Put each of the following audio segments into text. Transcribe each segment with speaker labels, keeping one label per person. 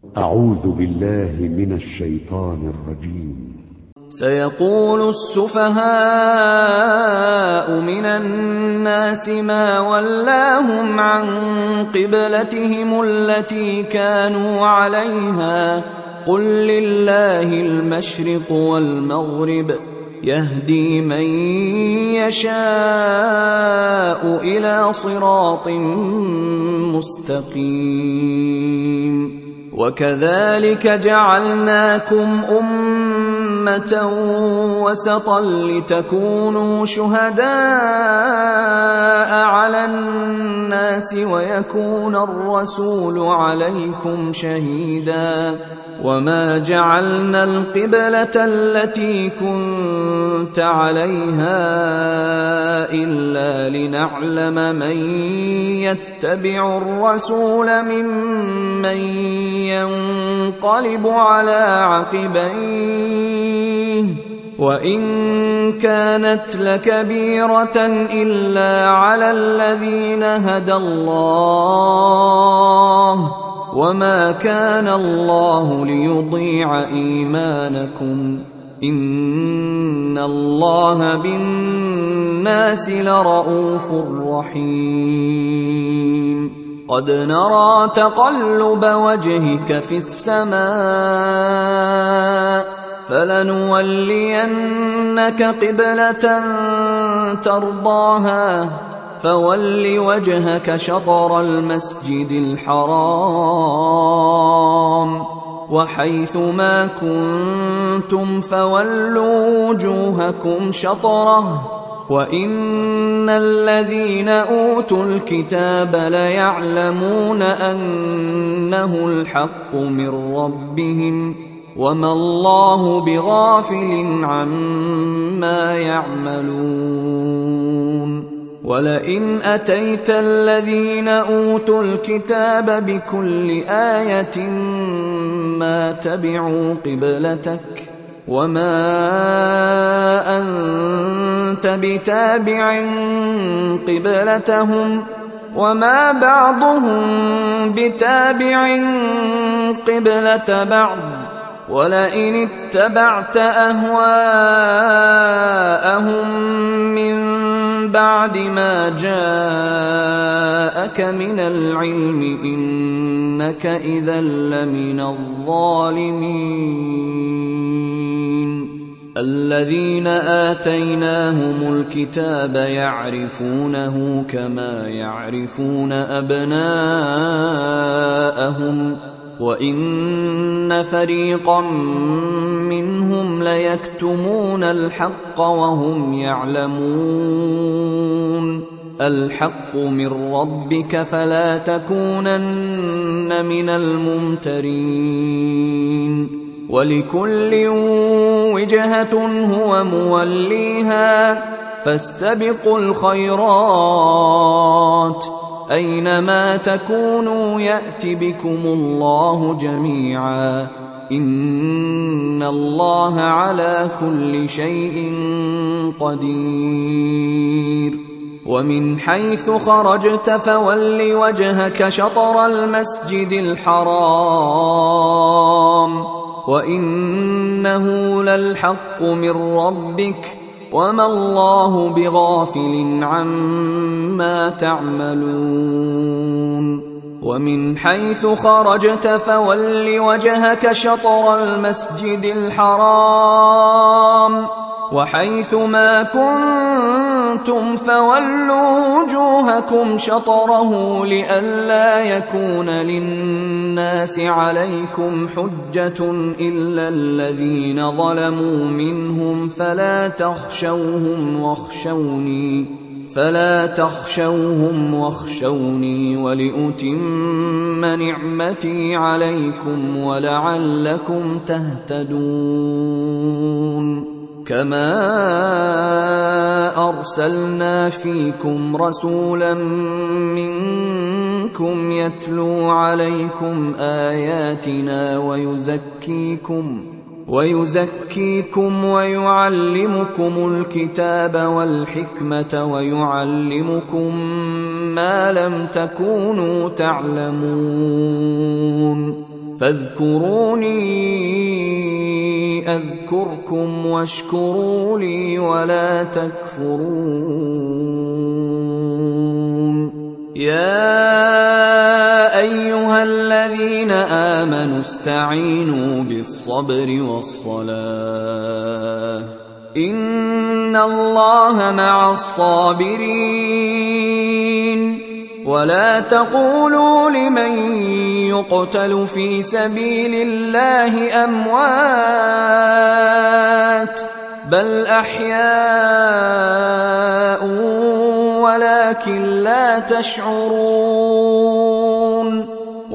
Speaker 1: أعوذ بالله من الشيطان الرجيم.
Speaker 2: سيقول السفهاء من الناس ما ولاهم عن قبلتهم التي كانوا عليها قل لله المشرق والمغرب يهدي من يشاء إلى صراط مستقيم. وكذلك جعلناكم أمة وسطا لتكونوا شهداء على الناس ويكون الرسول عليكم شهيدا. وما جعلنا القبلة التي كنت عليها إلا لنعلم من يتبع الرسول ممن ينقلب على عقبيه وإن كانت لكبيرة إلا على الذين هدى الله وما كان الله ليضيع إيمانكم إن الله بالناس لرءوف رحيم. قد نرى تقلب وجهك في السماء فلنولينك قبلة ترضاها فول وجهك شطر المسجد الحرام وحيث ما كنتم فولوا وجوهكم شطره وإن الذين أوتوا الكتاب ليعلمون أنه الحق من ربهم وما الله بغافل عما يعملون. ولئن أتيت الذين أوتوا الكتاب بكل آية ما تبعوا قبلتك وما أنت بتابع قبلتهم وما بعضهم بتابع قبلة بعض ولئن اتبعت أهواءهم من بعد ما جاءك من العلم إنك إذا لمن الظالمين. الذين آتيناهم الكتاب يعرفونه كما يعرفون أبناءهم وإن فريقا منهم ليكتمون الحق وهم يعلمون. الحق من ربك فلا تكونن من الممترين. ولكل وجهة هو موليها فاستبقوا الخيرات أينما تكونوا يأت بكم الله جميعا إن الله على كل شيء قدير. ومن حيث خرجت فول وجهك شطر المسجد الحرام وإنه للحق من ربك وما الله بغافل عما تعملون. ومن حيث خرجت فول وجهك شطر المسجد الحرام وحيث ما كنتم فولوا وجوهكم شطره لئلا يكون للناس عليكم حجة إلا الذين ظلموا منهم فلا تخشوهم واخشوني ولأتم نعمتي عليكم ولعلكم تهتدون. كما أرسلنا فيكم رسولا منكم يتلو عليكم آياتنا ويزكيكم ويعلمكم الكتاب والحكمة ويعلمكم ما لم تكونوا تعلمون فاذكروني أذكركم واشكروا لي ولا تكفرون. يا أيها الذين آمنوا استعينوا بالصبر والصلاة إن الله مع الصابرين. ولا تقولوا لمن يقتل في سبيل الله أموات بل أحياء ولكن لا تشعرون.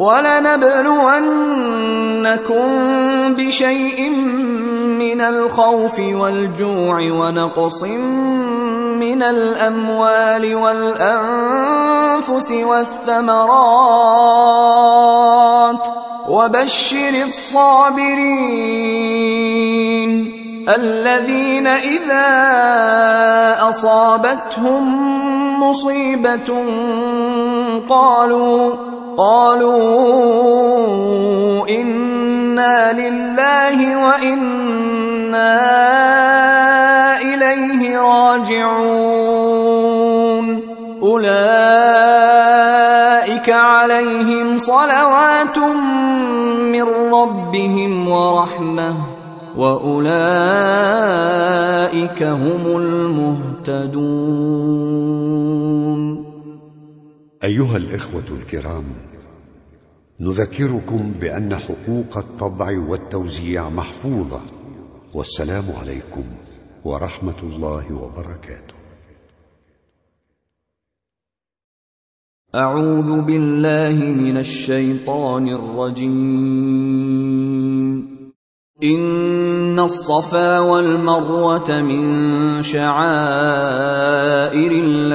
Speaker 2: ولنبلونكم بشيء من الخوف والجوع ونقص من الأموال والأنفس والثمرات وبشر الصابرين الذين إذا أصابتهم مصيبة قالوا إنا لله وإنا إليه راجعون. أولئك عليهم صلوات من ربهم ورحمة وأولئك هم المهتدون.
Speaker 1: أيها الإخوة الكرام، نذكركم بأن حقوق الطبع والتوزيع محفوظة. والسلام عليكم ورحمة الله وبركاته.
Speaker 2: أعوذ بالله من الشيطان الرجيم. إن الصفا والمروة من شعائر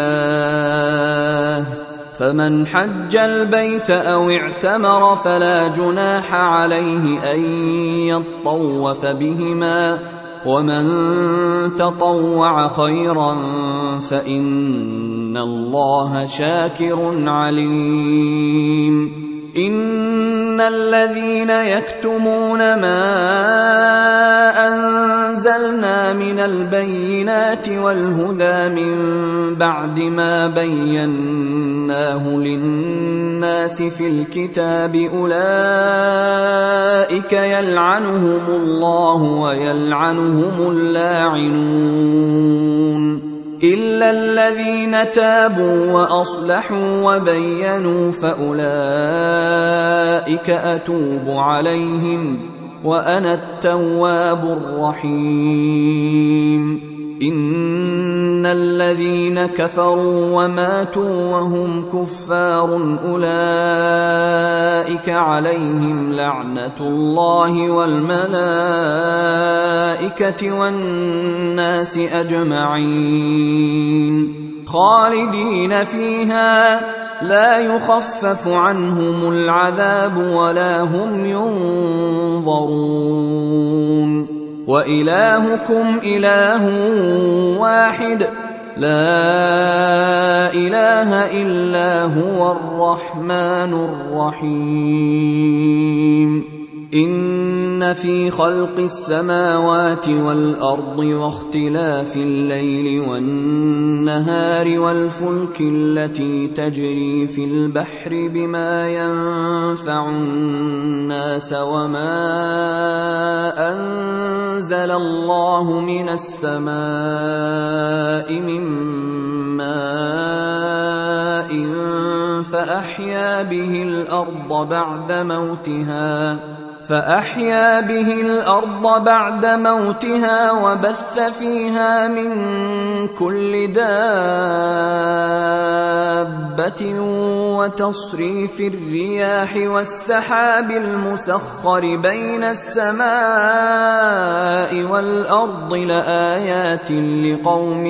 Speaker 2: الله فمن حج البيت أو اعتمر فلا جناح عليه أن يطوف بهما ومن تطوع خيرا فإن الله شاكر عليم. إن الذين يكتمون ما أنزلنا من البينات والهدى من بعد ما بيناه للناس في الكتاب أولئك يلعنهم الله ويلعنهم اللاعنون إلا الذين تابوا وأصلحوا وبينوا فأولئك أتوب عليهم وأنا التواب الرحيم. إن الذين كفروا وماتوا وهم كفار أولئك عليهم لعنة الله والملائكة والناس أجمعين خالدين فيها لا يخفف عنهم العذاب ولا هم ينظرون. وإلهكم إله واحد لا إله إلا هو الرحمن الرحيم. إن في خلق السماوات والأرض واختلاف الليل والنهار والفلك التي تجري في البحر بما ينفع الناس وما أنزل الله من السماء من ماء فأحيا به الأرض بعد موتها وبث فيها من كل دابة وتصريف الرياح والسحاب المسخر بين السماء والأرض لآيات لقوم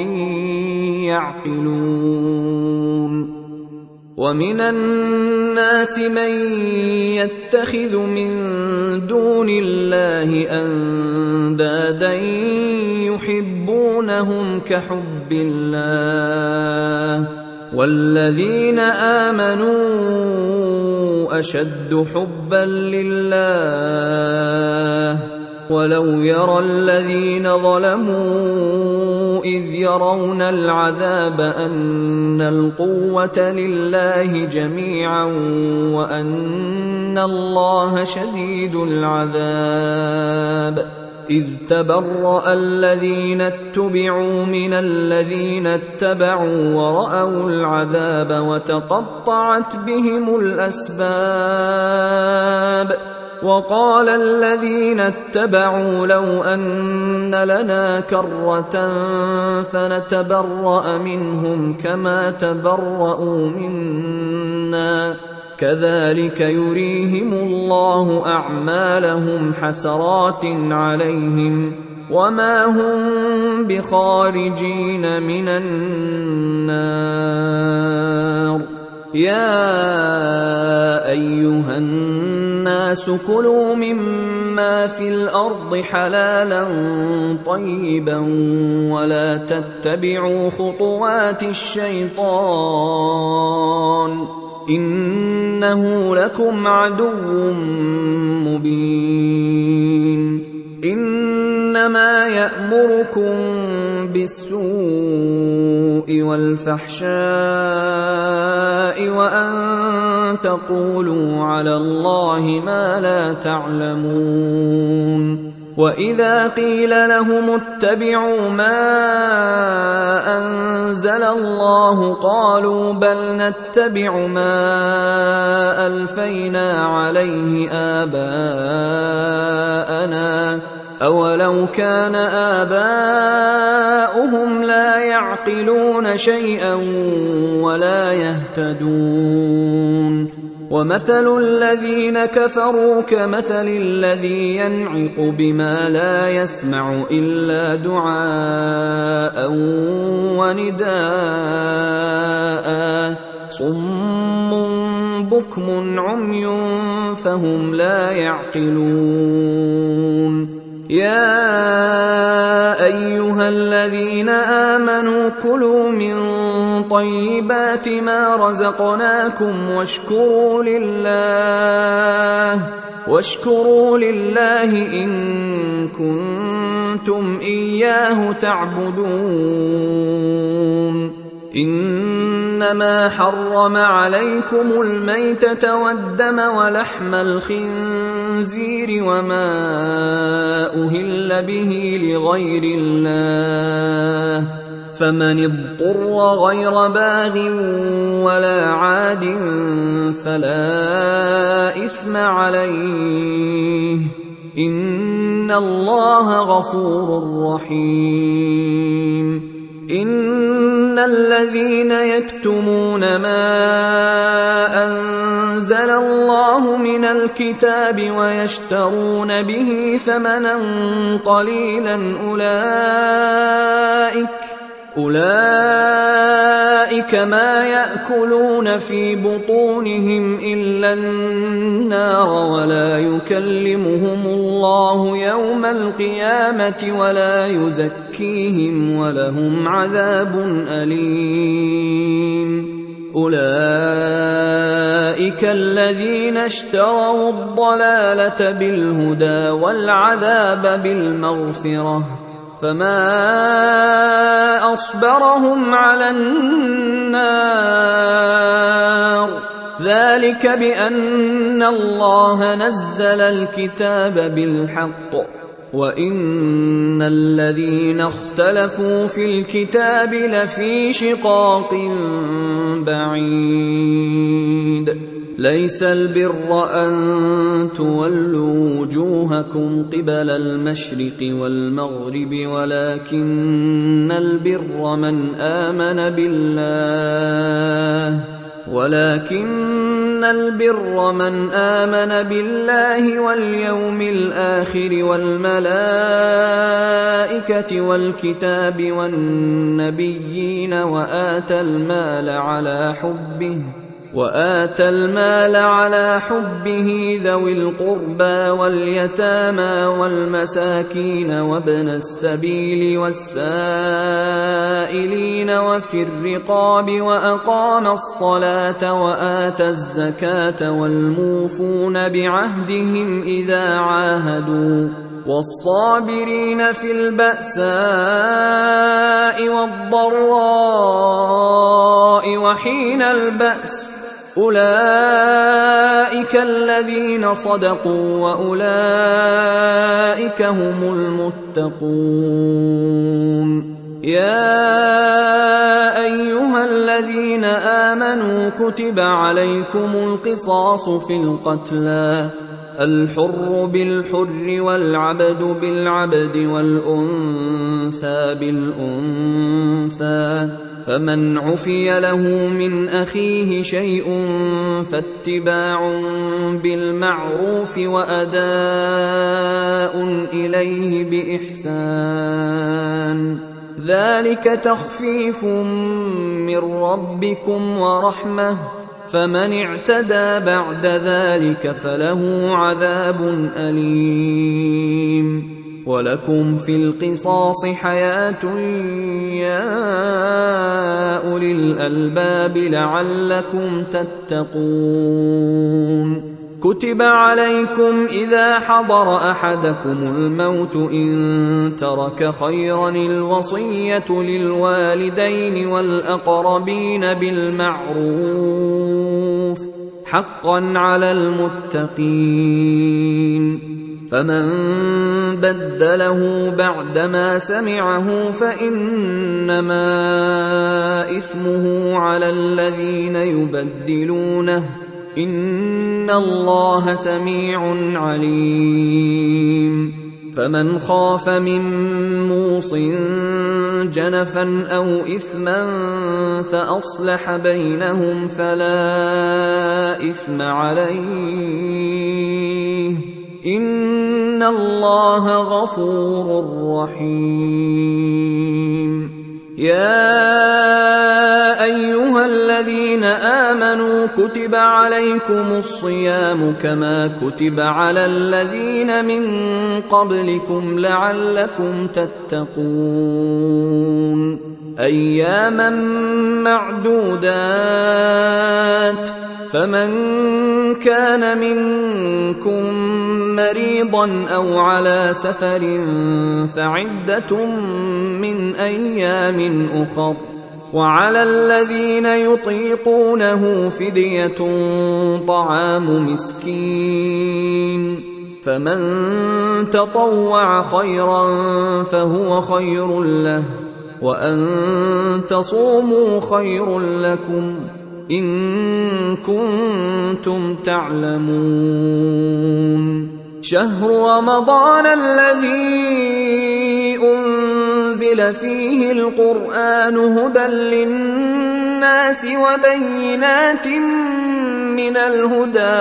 Speaker 2: يعقلون. ومن الناس من يتخذ من دون الله أندادا يحبونهم كحب الله والذين آمنوا أشد حبا لله ولو يرى الذين ظلموا إذ يرون العذاب أن القوة لله جميعا وأن الله شديد العذاب إذ تبرأ الذين اتبعوا من الذين اتبعوا ورأوا العذاب وتقطعت بهم الأسباب وقال الذين اتبعوا لو أن لنا كرة فنتبرأ منهم كما تبرأوا منا كذلك يريهم الله أعمالهم حسرات عليهم وما هم بخارجين من النار يا أيها الناس كلوا مما في الأرض حلالا طيبا ولا تتبعوا خطوات الشيطان إنه لكم عدو مبين إنما يأمركم بالسوء والفحشاء وأن تقولوا على الله ما لا تعلمون وإذا قيل لهم اتبعوا ما أنزل الله قالوا بل نتبع ما ألفينا عليه آباءنا أولو كان آباؤهم لا يعقلون شيئا ولا يهتدون ومثل الذين كفروا كمثل الذي ينعق بما لا يسمع إلا دعاء ونداء صم بكم عمي فهم لا يعقلون يا أيها الذين آمنوا كلوا من طيبات ما رزقناكم واشكروا لله إن كنتم إياه تعبدون إنما حرم عليكم الميتة والدم ولحم الخنزير وما أهل به لغير الله فمن اضطر غير باغ ولا عاد فلا إثم عليه إن الله غفور رحيم إن الذين يكتمون ما أنزل الله من الكتاب ويشترون به ثمنا قليلا أولئك ما يأكلون في بطونهم إلا النار ولا يكلمهم الله يوم القيامة ولا يزكيهم ولهم عذاب أليم أولئك الذين اشتروا الضلالة بالهدى والعذاب بالمغفرة فما أصبرهم على النار ذلك بأن الله نزل الكتاب بالحق وإن الذين اختلفوا في الكتاب لفي شقاق بعيد ليس البر أن تولوا وجوهكم قبل المشرق والمغرب ولكن البر من آمن بالله واليوم الآخر والملائكة والكتاب والنبيين وآتى المال على حبه ذوي القربى واليتامى والمساكين وابن السبيل والسائلين وفي الرقاب وأقام الصلاة وآتى الزكاة والموفون بعهدهم إذا عاهدوا والصابرين في البأساء والضراء وحين البأس أولئك الذين صدقوا وأولئك هم المتقون. يا أيها الذين آمنوا كتب عليكم القصاص في القتلى الحر بالحر والعبد بالعبد والأنثى بالأنثى فمن عفي له من أخيه شيء فاتباع بالمعروف وأداء إليه بإحسان ذلك تخفيف من ربكم ورحمة فمن اعتدى بعد ذلك فله عذاب أليم. ولكم في القصاص حياة يا أولي الألباب لعلكم تتقون. كتب عليكم إذا حضر أحدكم الموت إن ترك خيرا الوصية للوالدين والأقربين بالمعروف حقا على المتقين. فمن بدله بعدما سمعه فإنما إثمه على الذين يبدلونه إن الله سميع عليم. فمن خاف من موص جنفا أو إثما فأصلح بينهم فلا إثم عليه إن الله غفور رحيم. يا أيها الذين آمنوا كتب عليكم الصيام كما كتب على الذين من قبلكم لعلكم تتقون. أياما معدودات فمن كان منكم مريضا أو على سفر فعدة من أيام أخر وعلى الذين يطيقونه فدية طعام مسكين فمن تطوع خيرا فهو خير له وأن تصوموا خير لكم إن كنتم تعلمون. شهر رمضان الذي أنزل فيه القرآن هدى للناس وبينات من الهدى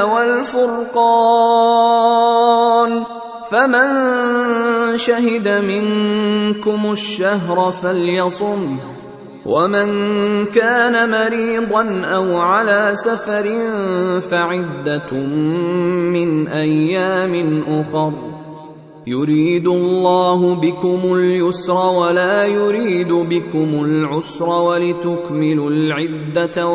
Speaker 2: والفرقان فمن شهد منكم الشهر فليصمه ومن كان مريضا أو على سفر فعدة من أيام أخر يريد الله بكم اليسر ولا يريد بكم العسر ولتكملوا العدة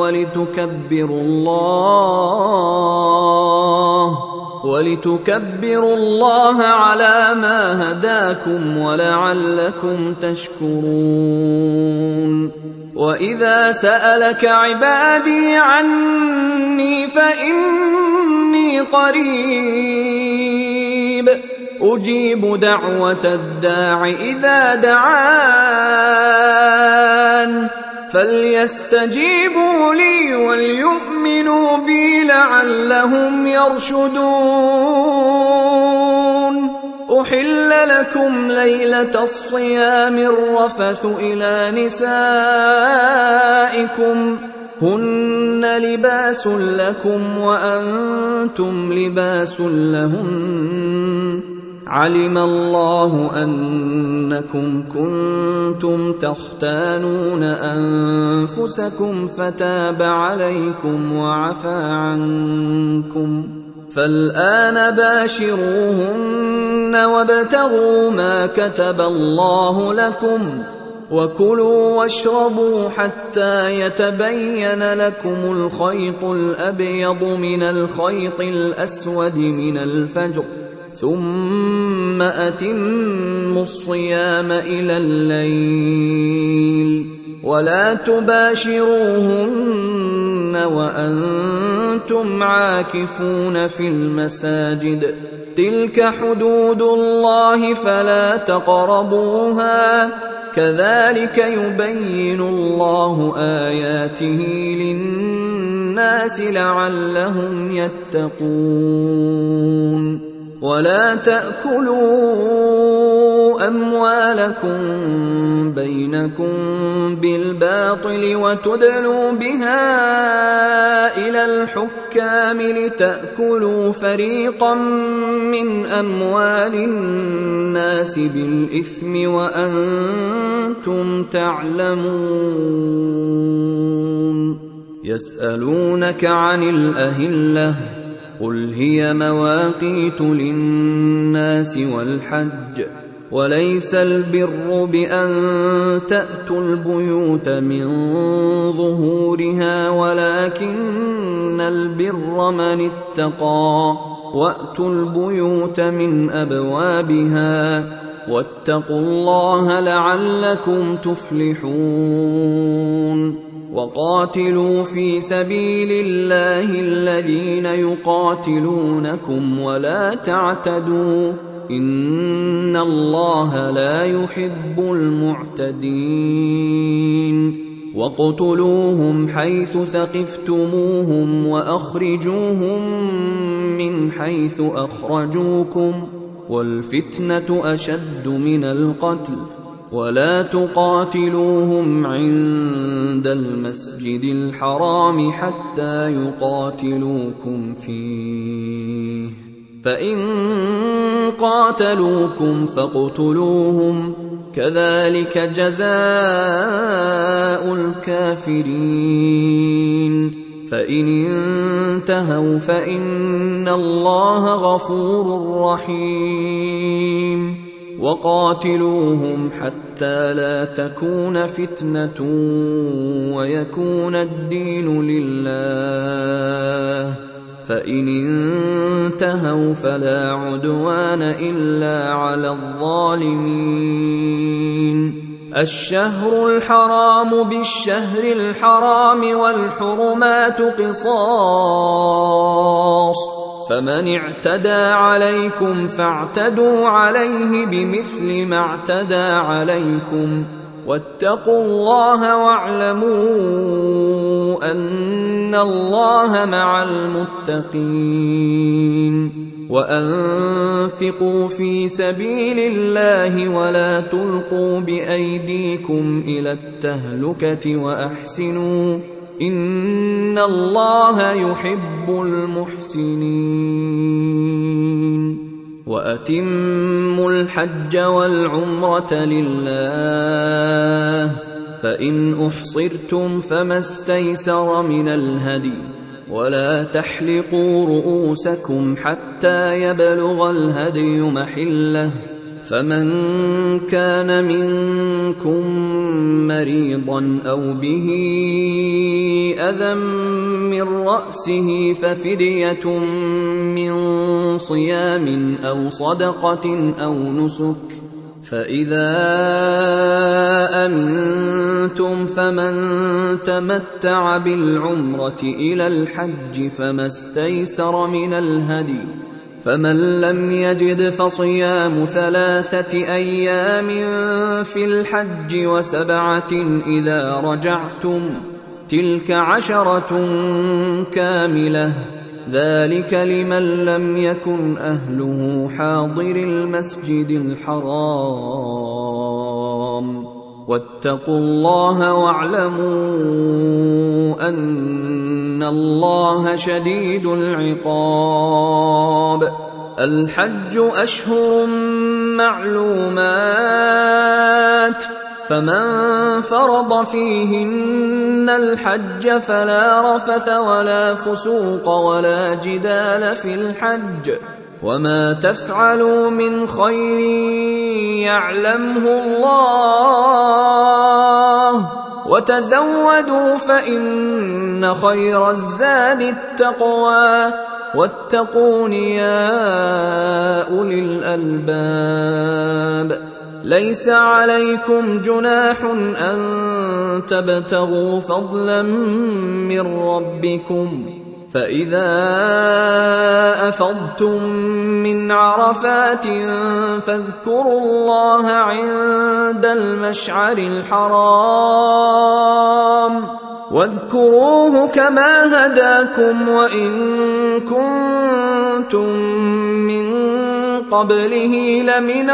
Speaker 2: ولتكبروا الله على ما هداكم ولعلكم تشكرون. وإذا سألك عبادي عني فإني قريب أجيب دعوة الداع إذا دعان فليستجيبوا لي وليؤمنوا بي لعلهم يرشدون. أحل لكم ليلة الصيام الرفث إلى نسائكم هن لباس لكم وأنتم لباس لهن علم الله أنكم كنتم تختانون أنفسكم فتاب عليكم وعفى عنكم، فالآن باشروهن وابتغوا ما كتب الله لكم، وكلوا واشربوا حتى يتبين لكم الخيط الأبيض من الخيط الأسود من الفجر، ثم أتموا الصيام إلى الليل، ولا تباشروهن وأنتم عاكفون في المساجد، تلك حدود الله فلا تقربوها، كذلك يبين الله آياته للناس لعلهم يتقون. ولا تأكلوا أموالكم بينكم بالباطل وتدلوا بها إلى الحكام لتأكلوا فريقا من أموال الناس بالإثم وأنتم تعلمون. يسألونك عن الأهلة قل هي مواقيت للناس والحج، وليس البر بأن تأتوا البيوت من ظهورها ولكن البر من اتقى، وأتوا البيوت من أبوابها، واتقوا الله لعلكم تفلحون. وقاتلوا في سبيل الله الذين يقاتلونكم ولا تعتدوا، إن الله لا يحب المعتدين. واقتلوهم حيث ثقفتموهم وأخرجوهم من حيث أخرجوكم، والفتنة أشد من القتل، ولا تقاتلوهم عند المسجد الحرام حتى يقاتلوكم فيه، فإن قاتلوكم فاقتلوهم، كذلك جزاء الكافرين. فإن انتهوا فإن الله غفور رحيم. وقاتلوهم حتى لا تكون فتنة ويكون الدين لله، فإن انتهوا فلا عدوان إلا على الظالمين. الشهر الحرام بالشهر الحرام والحرمات قصاص، فمن اعتدى عليكم فاعتدوا عليه بمثل ما اعتدى عليكم، واتقوا الله واعلموا أن الله مع المتقين. وأنفقوا في سبيل الله ولا تلقوا بأيديكم إلى التهلكة وأحسنوا إن الله يحب المحسنين. وأتموا الحج والعمرة لله، فإن أحصرتم فما استيسر من الهدي، ولا تحلقوا رؤوسكم حتى يبلغ الهدي محله، فمن كان منكم مريضا أو به أذى من رأسه ففدية من صيام أو صدقة أو نسك، فإذا أمنتم فمن تمتع بالعمرة إلى الحج فما استيسر من الهدي، فمن لم يجد فصيام 3 أيام في الحج و7 إذا رجعتم، تلك 10 كاملة، ذلك لمن لم يكن أهله حاضر المسجد الحرام. واتقوا الله واعلموا أن الله شديد العقاب. الحج أشهر معلومات، فمن فرض فيهن الحج فلا رفث ولا فسوق ولا جدال في الحج، وما تفعلوا من خير يعلمه الله، وتزودوا فإن خير الزاد التقوى، واتقون يا أولي الألباب. ليس عليكم جناح أن تبتغوا فضلا من ربكم، فإذا أفضتم من عرفات فاذكروا الله عند المشعر الحرام، واذكروه كما هداكم وإن كنتم من قبله لمن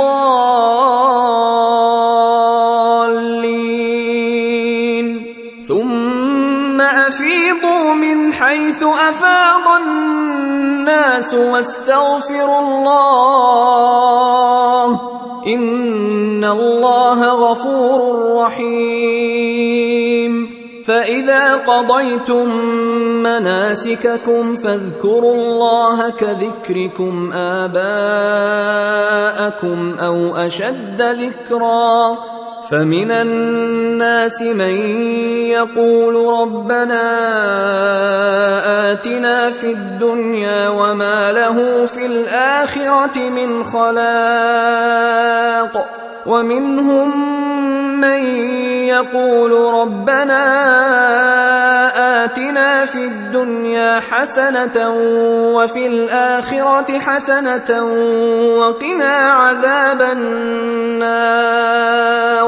Speaker 2: الضالين. ثم أفيضوا من حيث أفاض الناس واستغفروا الله، إن الله غفور رحيم. فإذا قضيتم مناسككم فاذكروا الله كذكركم آباءكم أو أشد ذكرا. فمن الناس من يقول ربنا آتنا في الدنيا وما له في الآخرة من خلاق، ومنهم من يقول ربنا آتنا في الدنيا حسنة وفي الآخرة حسنة وقنا عذاب النار.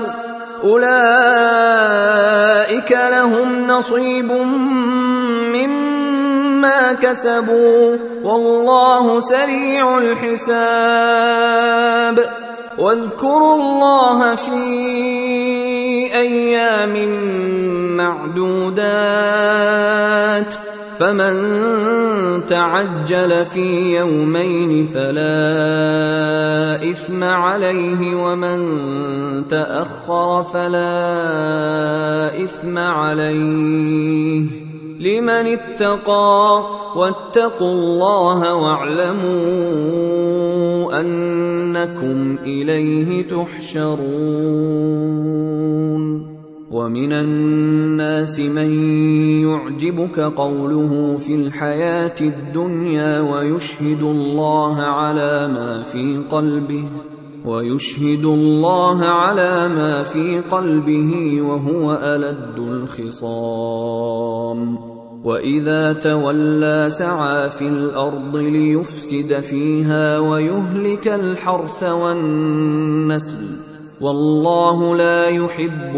Speaker 2: أولئك لهم نصيب مما كسبوا والله سريع الحساب. واذكروا الله في أيام معدودات، فمن تعجل في يومين فلا إثم عليه، ومن تأخر فلا إثم عليه، لمن اتقى. واتقوا الله واعلموا أنكم إليه تحشرون. ومن الناس من يعجبك قوله في الحياة الدنيا ويشهد الله على ما في قلبه وهو ألد الخصام. وإذا تولى سعى في الأرض ليفسد فيها ويهلك الحرث والنسل، والله لا يحب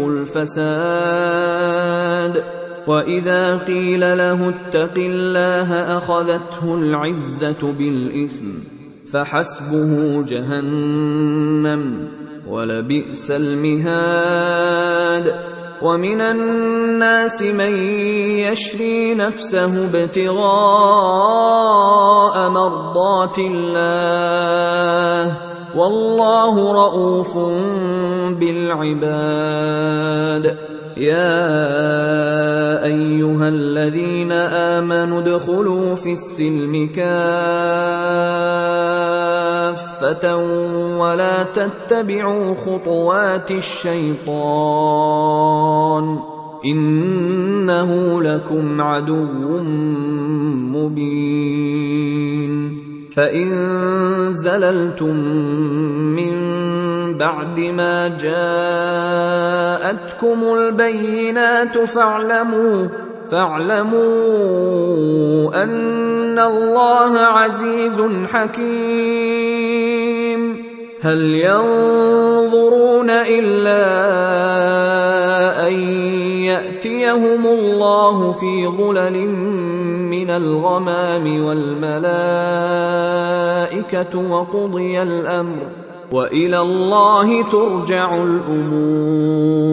Speaker 2: الفساد. وإذا قيل له اتق الله أخذته العزة بالإثم، فحسبه جهنم ولبئس المهاد. ومن الناس من يشري نفسه ابتغاء مرضات الله، والله رؤوف بالعباد. يا أيها الذين آمنوا ادخلوا في السلم كافة ولا تتبعوا خطوات الشيطان، إنه لكم عدو مبين. فإن زللتم من بعد ما جاءتكم البينات فاعلموا أن الله عزيز حكيم. هل ينظرون إلا أن يأتيهم الله في ظلل من الغمام والملائكة وقضي الأمر، وإلى الله ترجع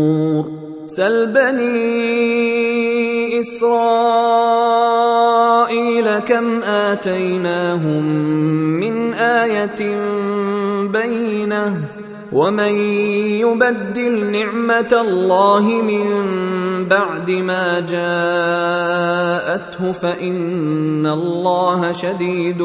Speaker 2: الأمور. سل بني إسرائيل إسرائيل كم آتيناهم من آية بينة ومن يبدل نعمة الله من بعد ما جاءته فإن الله شديد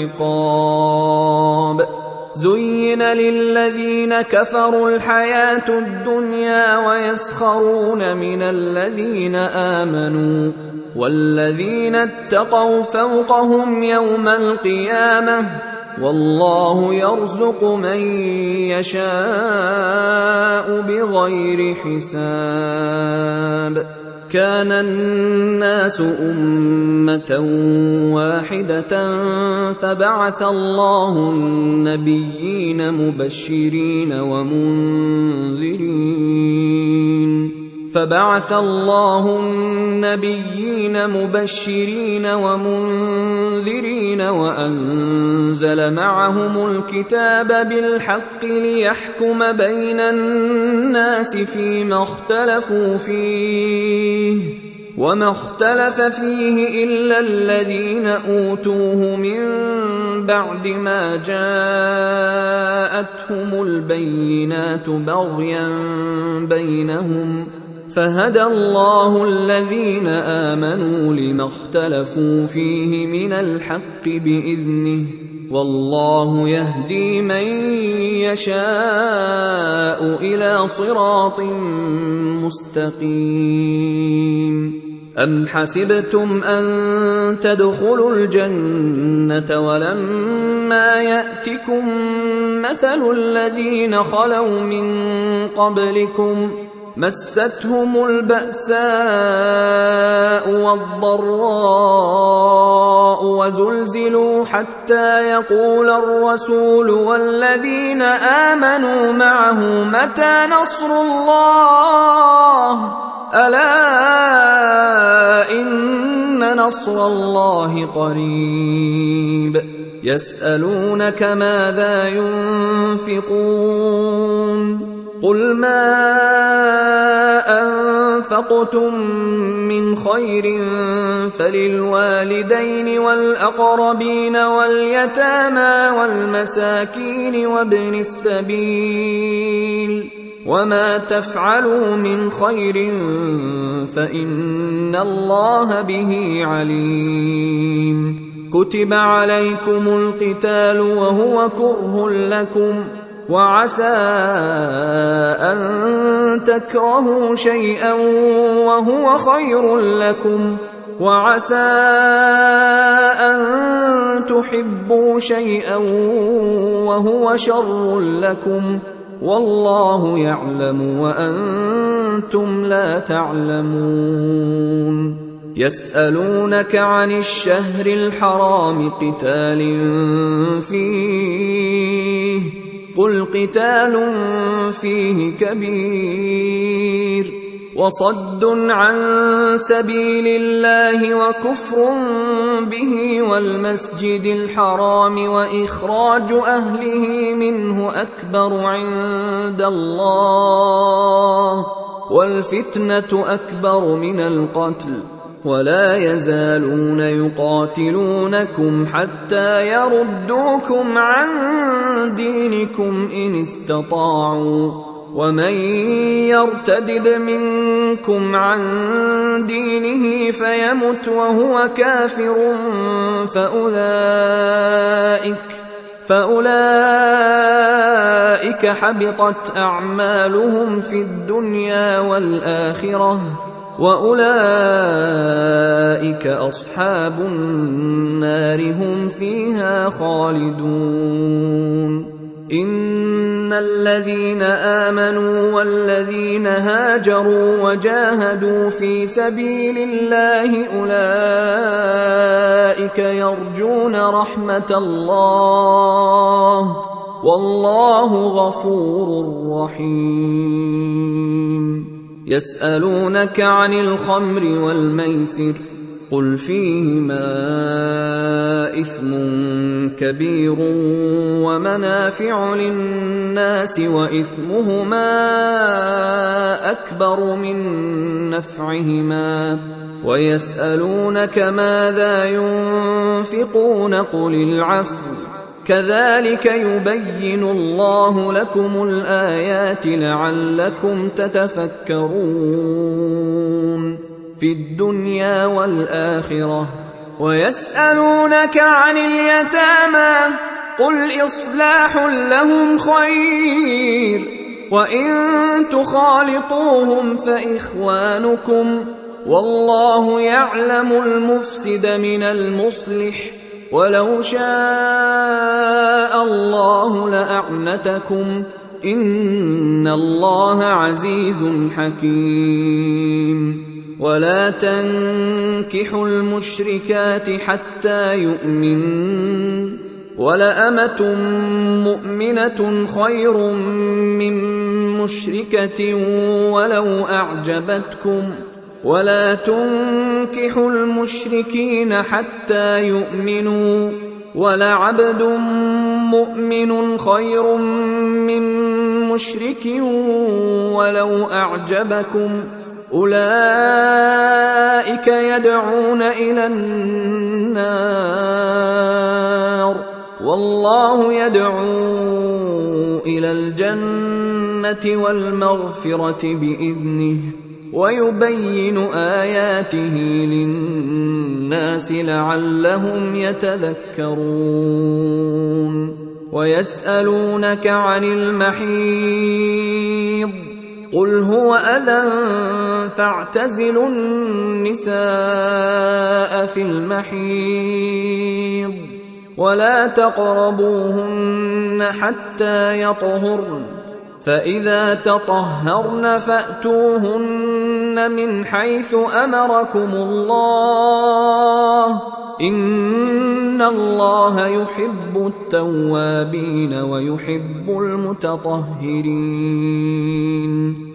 Speaker 2: العقاب زين للذين كفروا الحياة الدنيا ويسخرون من الذين آمنوا والذين اتقوا فوقهم يوم القيامة والله يرزق من يشاء بغير حساب كان الناس أمة واحدة فبعث الله النبيين مبشرين ومنذرين وأنزل معهم الكتاب بالحق ليحكم بين الناس فيما اختلفوا فيه وما اختلف فيه إلا الذين أوتوه من بعد ما جاءتهم البينات بغيا بينهم فهدى الله الذين آمنوا لما اختلفوا فيه من الحق بإذنه والله يهدي من يشاء إلى صراط مستقيم أم حسبتم أن تدخلوا الجنة ولما يأتكم مثل الذين خلوا من قبلكم مستهم البأساء والضراء وزلزلوا حتى يقول الرسول والذين آمنوا معه متى نصر الله ألا إن نصر الله قريب يسألونك ماذا ينفقون قل ما أنفقتم من خير فللوالدين والأقربين واليتامى والمساكين وابن السبيل وما تفعلوا من خير فإن الله به عليم كتب عليكم القتال وهو كره لكم وعسى أن تكرهوا شيئا وهو خير لكم وعسى أن تحبوا شيئا وهو شر لكم والله يعلم وأنتم لا تعلمون يسألونك عن الشهر الحرام قتال فيه قل قتال فيه كبير وصد عن سبيل الله وكفر به والمسجد الحرام وإخراج أهله منه أكبر عند الله والفتنة أكبر من القتل ولا يزالون يقاتلونكم حتى يردوكم عن دينكم إن استطاعوا ومن يرتدد منكم عن دينه فيمت وهو كافر فأولئك حبطت أعمالهم في الدنيا والآخرة وأولئك أصحاب النار هم فيها خالدون إن الذين آمنوا والذين هاجروا وجاهدوا في سبيل الله أولئك يرجون رحمة الله والله غفور رحيم يسألونك عن الخمر والميسر قل فيهما إثم كبير ومنافع للناس وإثمهما أكبر من نفعهما ويسألونك ماذا ينفقون قل العفو كذلك يبين الله لكم الآيات لعلكم تتفكرون في الدنيا والآخرة ويسألونك عن اليتامى قل إصلاح لهم خير وإن تخالطوهم فإخوانكم والله يعلم المفسد من المصلح ولو شاء الله لأعنتكم إن الله عزيز حكيم ولا تنكحوا المشركات حتى يؤمنن ولأمة مؤمنة خير من مشركة ولو أعجبتكم ولا تنكحوا المشركين حتى يؤمنوا ولعبد مؤمن خير من مشرك ولو أعجبكم أولئك يدعون إلى النار والله يدعو إلى الجنة والمغفرة بإذنه ويبين آياته للناس لعلهم يتذكرون ويسألونك عن المحيض قل هو أذى فاعتزلوا النساء في المحيض ولا تقربوهن حتى يطهرن فإذا تطهرن فأتوهن من حيث أمركم الله إن الله يحب التوابين ويحب المتطهرين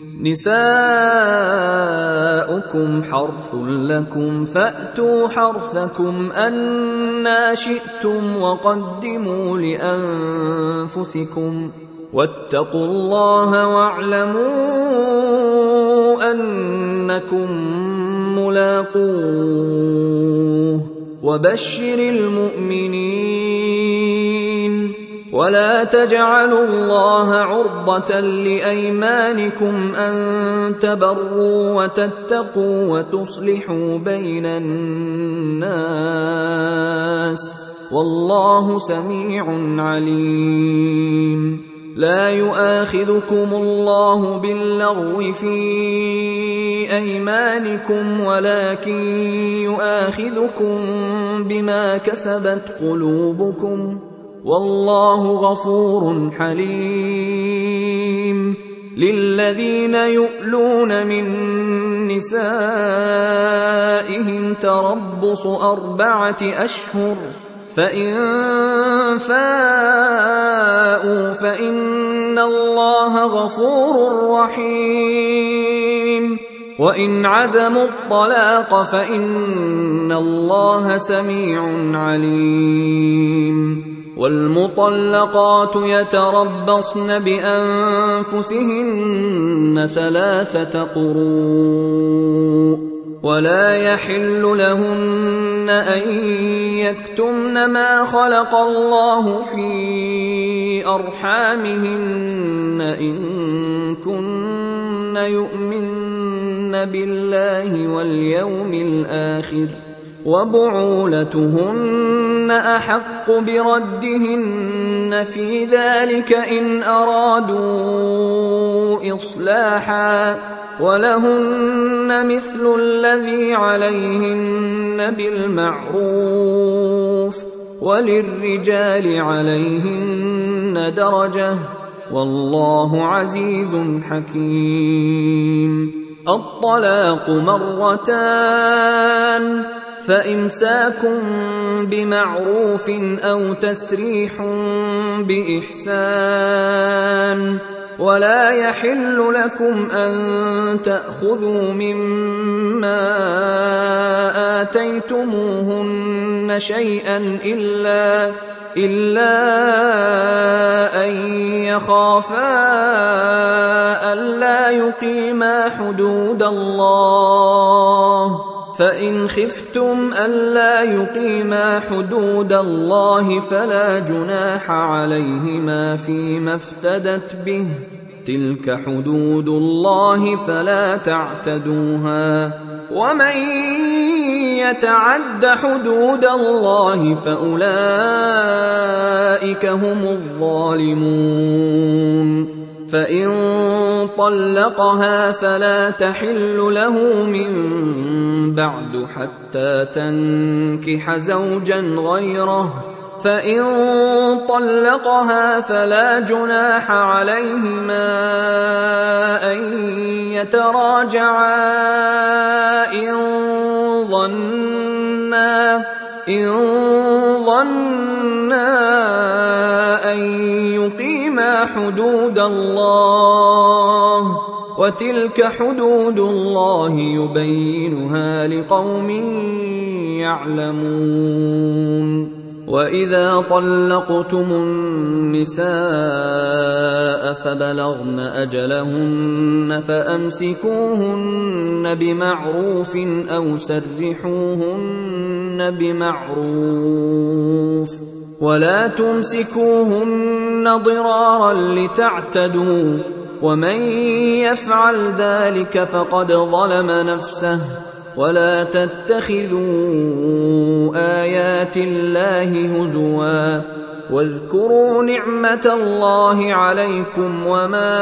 Speaker 2: نساؤكم حرث لكم فأتوا حرثكم أنى شئتم وقدموا لأنفسكم واتقوا الله واعلموا أنكم ملاقوه وبشر المؤمنين ولا تجعلوا الله عرضة لأيمانكم أن تبروا وتتقوا وتصلحوا بين الناس والله سميع عليم لا يؤاخذكم الله باللغو في أيمانكم ولكن يؤاخذكم بما كسبت قلوبكم والله غفور حليم للذين يؤلون من نسائهم تربص 4 أشهر فإن فاءوا فإن الله غفور رحيم وإن عزموا الطلاق فإن الله سميع عليم والمطلقات يتربصن بأنفسهن 3 قروء ولا يحل لهن أن يكتمن ما خلق الله في أرحامهن إن كن يؤمن بالله واليوم الآخر وبعولتهن أحق بردهن في ذلك إن أرادوا إصلاحا ولهن مثل الذي عليهن بالمعروف وللرجال عليهن درجة والله عزيز حكيم الطلاق 2 فإمساك بمعروف أو تسريح بإحسان ولا يحل لكم أن تأخذوا مما آتيتموهن شيئا إلا أن يخافا ألا يقيما حدود الله، فإن خفتم ألا يقيما حدود الله فلا جناح عليهما فيما افتدت به، تلك حدود الله فلا تعتدوها، ومن يتعد حدود الله فأولئك هم الظالمون. فإن طلقها فلا تحل له من بعد حتى تنكح زوجا غيره، فإن طلقها فلا جناح عليهما أن يتراجعا إن ظنا أن يقيما حدود الله، وتلك حدود الله يبينها لقوم يعلمون. وإذا طلقتم النساء فبلغن أجلهن فأمسكوهن بمعروف أو سرحوهن بمعروف، ولا تمسكوهن ضرارا لتعتدوا، ومن يفعل ذلك فقد ظلم نفسه. ولا تتخذوا آيات الله هزوا، واذكروا نعمة الله عليكم وما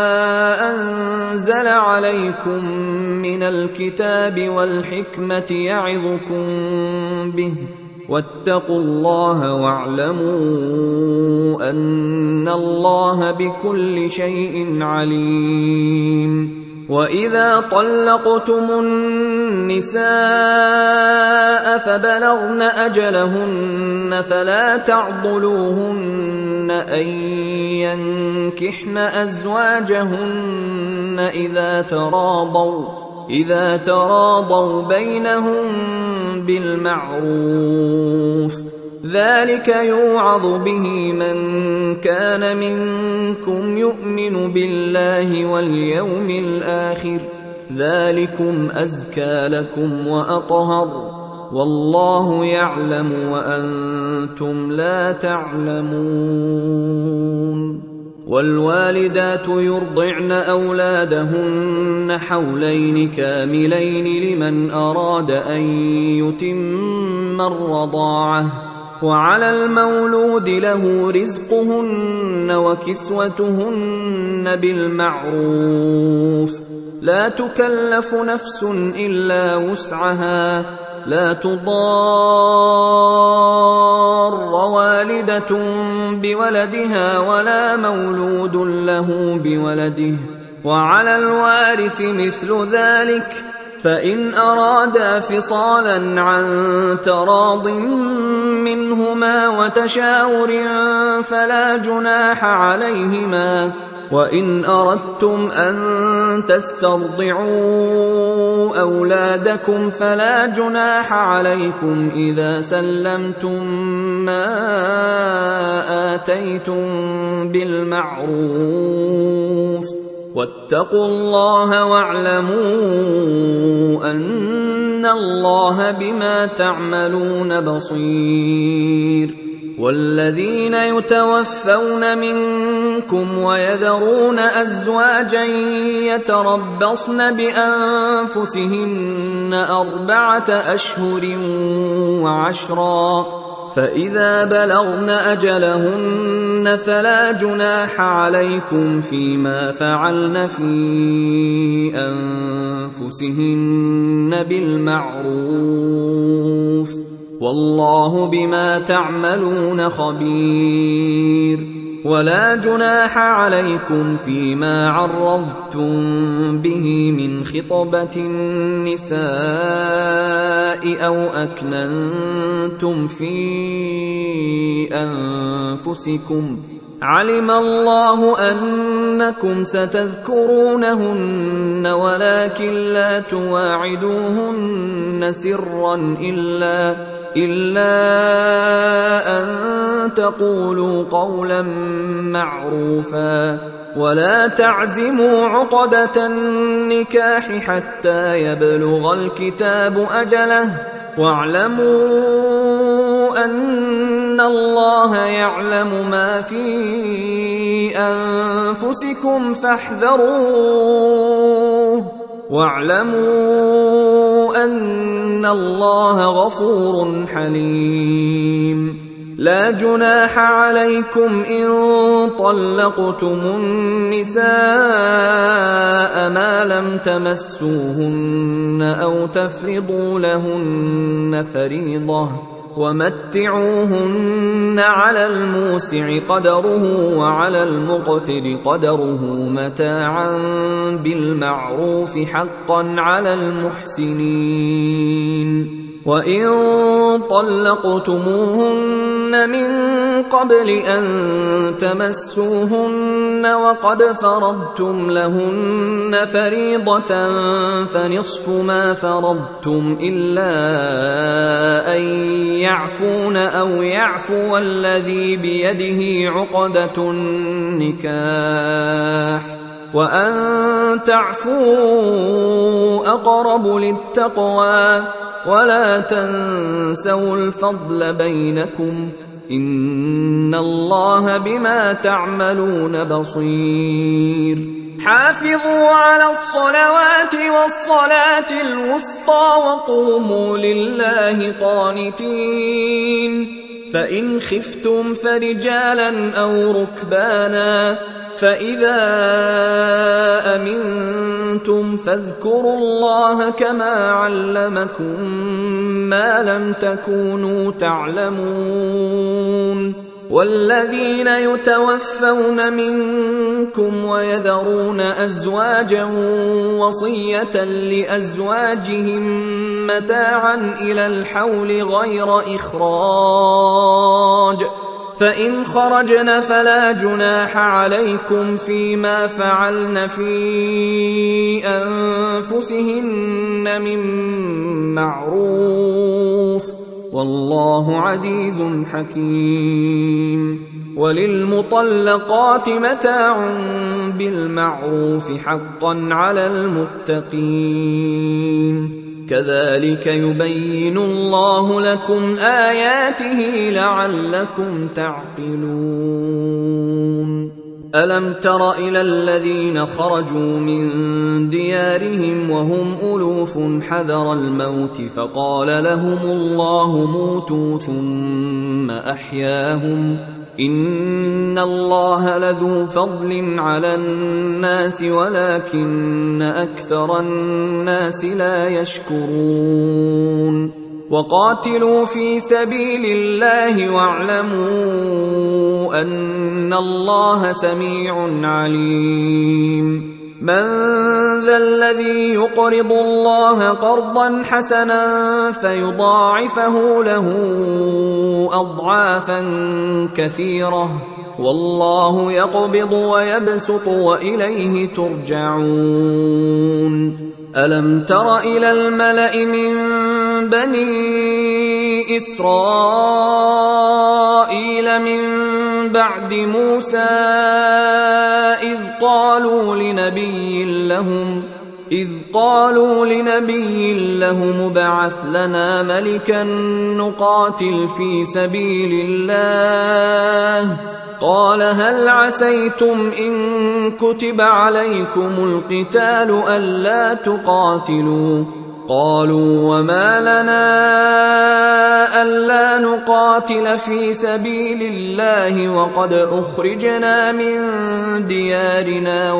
Speaker 2: أنزل عليكم من الكتاب والحكمة يعظكم به، واتقوا الله واعلموا أن الله بكل شيء عليم. وإذا طلقتم النساء فبلغن أجلهن فلا تعضلوهن أن ينكحن أزواجهن إذا تراضوا بينهم بالمعروف، ذلك يوعظ به من كان منكم يؤمن بالله واليوم الآخر، ذلكم أزكى لكم وأطهر، والله يعلم وأنتم لا تعلمون. والوالدات يرضعن أولادهن حولين كاملين لمن أراد أن يتم الرضاعة، وعلى المولود له رزقهن وكسوتهن بالمعروف، لا تكلف نفس إلا وسعها، لا تضار والدة بولدها ولا مولود له بولده، وعلى الوارث مثل ذلك، فإن أرادا فصالا عن تراض منهما وتشاور فلا جناح عليهما. وإن أردتم أن تسترضعوا أولادكم فلا جناح عليكم إذا سلمتم ما آتيتم بالمعروف، واتقوا الله واعلموا أن الله بما تعملون بصير. والذين يتوفون منكم ويذرون أزواجا يتربصن بأنفسهن 4 أشهر و10، فإذا بلغن أجلهن فلا جناح عليكم فيما فعلن في أنفسهن بالمعروف، والله بما تعملون خبير. ولا جناح عليكم فيما عرضتم به من خطبة النساء أو أكننتم في أنفسكم، علم الله أنكم ستذكرونهن ولكن لا تواعدوهن سرا إلا أن تقولوا قولا معروفا ولا تعزموا عقدة النكاح حتى يبلغ الكتاب أجله واعلموا أن الله يعلم ما في أنفسكم فاحذروه واعلموا أن الله غفور حليم لا جناح عليكم إن طلقتم النساء ما لم تمسوهن أو تفرضوا لهن فريضة ومتعوهن على الموسع قدره وعلى المقتر قدره متاعا بالمعروف حقا على المحسنين وإن طلقتموهن من قبل أن تمسوهن وقد فرضتم لهن فريضة فنصف ما فرضتم إلا أن يعفون أو يعفو الذي بيده عقدة النكاح وأن تعفوا أقرب للتقوى ولا تنسوا الفضل بينكم إن الله بما تعملون بصير حافظوا على الصلوات والصلاة الوسطى وقوموا لله قانتين فإن خفتم فرجالا أو ركبانا فإذا أمنتم فاذكروا الله كما علمكم ما لم تكونوا تعلمون والذين يتوفون منكم ويذرون أزواجا وصية لأزواجهم متاعا إلى الحول غير إخراج فإن خرجن فلا جناح عليكم فيما فعلن في أنفسهن من معروف والله عزيز حكيم وللمطلقات متاع بالمعروف حقا على المتقين كذلك يبين الله لكم آياته لعلكم تعقلون ألم تر إلى الذين خرجوا من ديارهم وهم ألوف حذر الموت فقال لهم الله موتوا ثم أحياهم إن الله لذو فضل على الناس ولكن أكثر الناس لا يشكرون وقاتلوا في سبيل الله واعلموا أن الله سميع عليم من ذا الذي يقرض الله قرضا حسنا فيضاعفه له أضعافا كثيرة والله يقبض ويبسط وإليه ترجعون ألم تر إلى الملأ من بني إسرائيل من بعد موسى إذ قالوا لنبي لهم ابعث لنا ملكا نقاتل في سبيل الله قال هل عسيتم إن كتب عليكم القتال ألا تقاتلوا قالوا وما لنا ألا نقاتل في سبيل الله وقد أخرجنا من ديارنا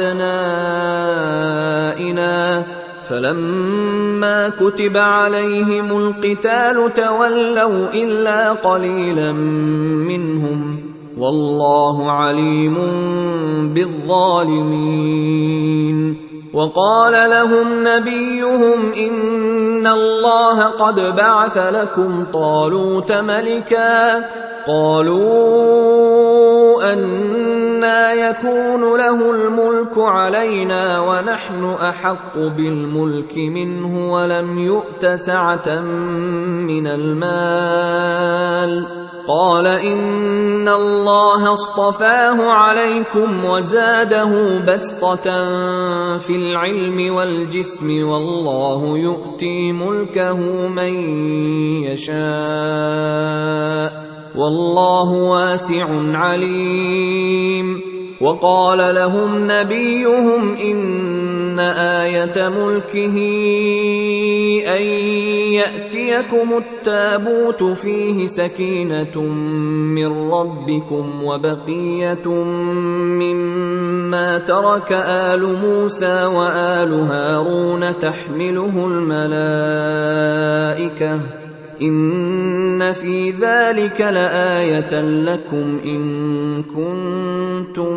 Speaker 2: وأبنائنا فلما كتب عليهم القتال تولوا إلا قليلا منهم والله عليم بالظالمين وقال لهم نبيهم إن الله قد بعث لكم طالوت ملكا. قالوا أنى يكون له الملك علينا ونحن أحق بالملك منه ولم يؤت سعة من المال. قال إن الله اصطفاه عليكم وزاده بسطة في العلم والجسم والله يؤتي ملكه من يشاء والله واسع عليم. وقال لهم نبيهم إن آية ملكه أن يأتيكم التابوت فيه سكينة من ربكم وبقية مما ترك آل موسى وآل هارون تحمله الملائكة إن في ذلك لآية لكم إن كنتم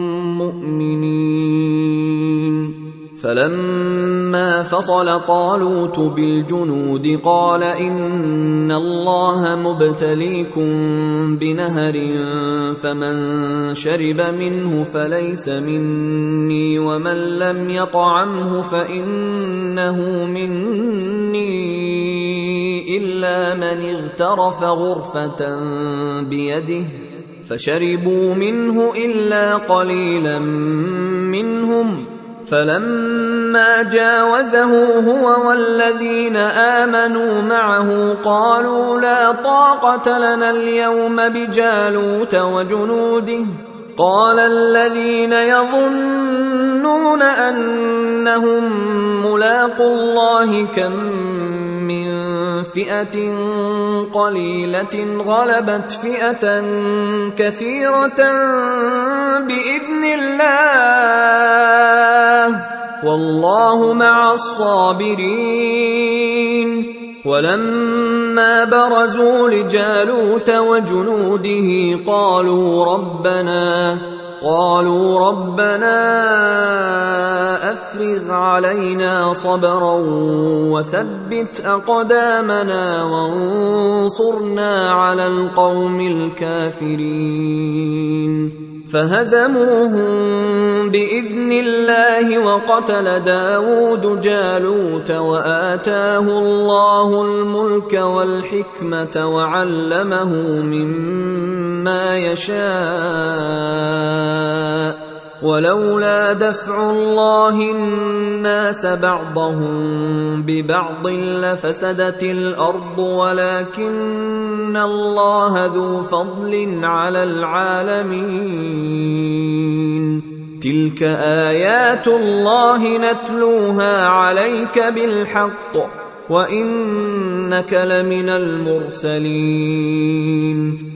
Speaker 2: مؤمنين. فلما فصل طالوت بالجنود قال إن الله مبتليكم بنهر فمن شرب منه فليس مني ومن لم يطعمه فإنه مني إلا من اغترف غرفة بيده فشربوا منه إلا قليلا منهم. فلما جاوزه هو والذين آمنوا معه قالوا لا طاقة لنا اليوم بجالوت وجنوده. قال الذين يظنون أنهم ملاقو الله كم من فئة قليلة غلبت فئة كثيرة بإذن الله والله مع الصابرين. ولما برزوا لجالوت وجنوده قالوا ربنا أفرغ علينا صبرا وثبت أقدامنا وانصرنا على القوم الكافرين. فهزموهم بإذن الله وقتل داود جالوت وآتاه الله الملك والحكمة وعلمه مما يشاء ولولا دفع الله الناس بعضهم ببعض لفسدت الأرض ولكن الله ذو فضل على العالمين. تلك آيات الله نتلوها عليك بالحق وإنك لمن المرسلين.